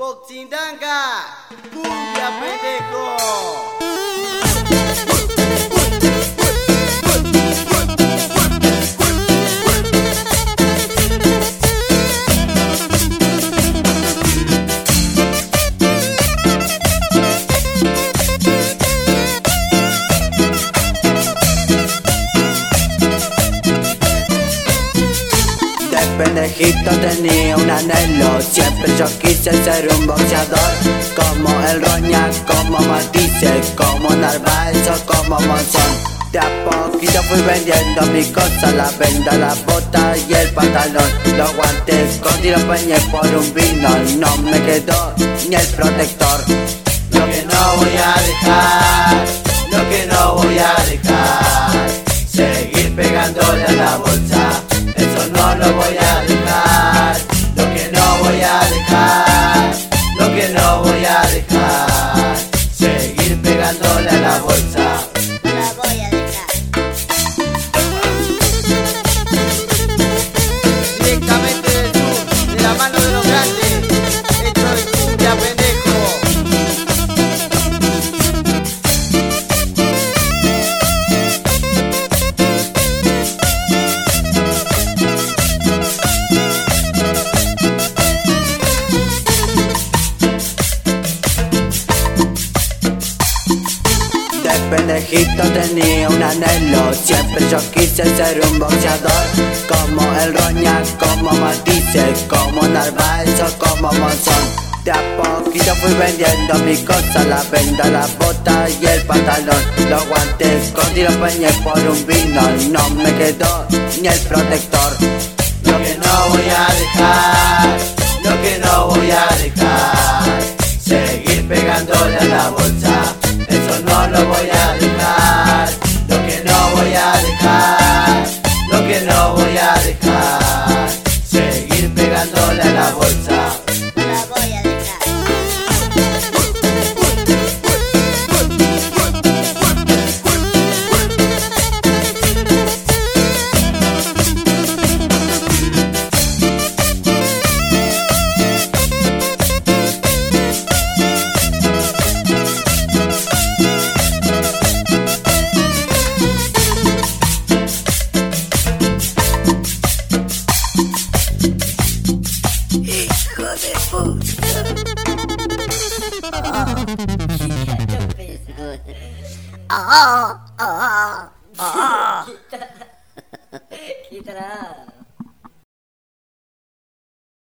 Poxindanga, cumbia pendejo. Pendejito tenía un anhelo, siempre yo quise ser un boxeador. Como el Roña, como Matisse, como Narváez o como Monzón. De a poquito fui vendiendo mi cosa, la venda, la bota y el pantalón. Los guantes con tiro peñé por un vino, no me quedó ni el protector. Lo que no voy a dejar, lo que no voy a dejar, seguir pegándole a la bolsa. Eso no lo voy a dejar, lo que no voy a dejar, lo que no voy a dejar, seguir pegándole a la bolsa. No la voy a dejar. Directamente del sur, de la mano de los grandes, esto es cumbia pendejo. Pendejito tenía un anhelo, siempre yo quise ser un boxeador. Como el Roña, como Matisse, como Narváez o como Monzón. De a poquito fui vendiendo mi cosa, la venda, la bota y el pantalón. Los guantes con tiro peñé por un vino, no me quedó ni el protector. Lo que no voy a dejar, lo que no voy a dejar, seguir pegándole a la bolsa. Eso no lo voy a dejar, lo que no voy a dejar, lo que no voy a dejar, seguir pegándole a la bolsa. No la voy a dejar. Hijo de puta. Oh, oh, oh, oh. Quítala.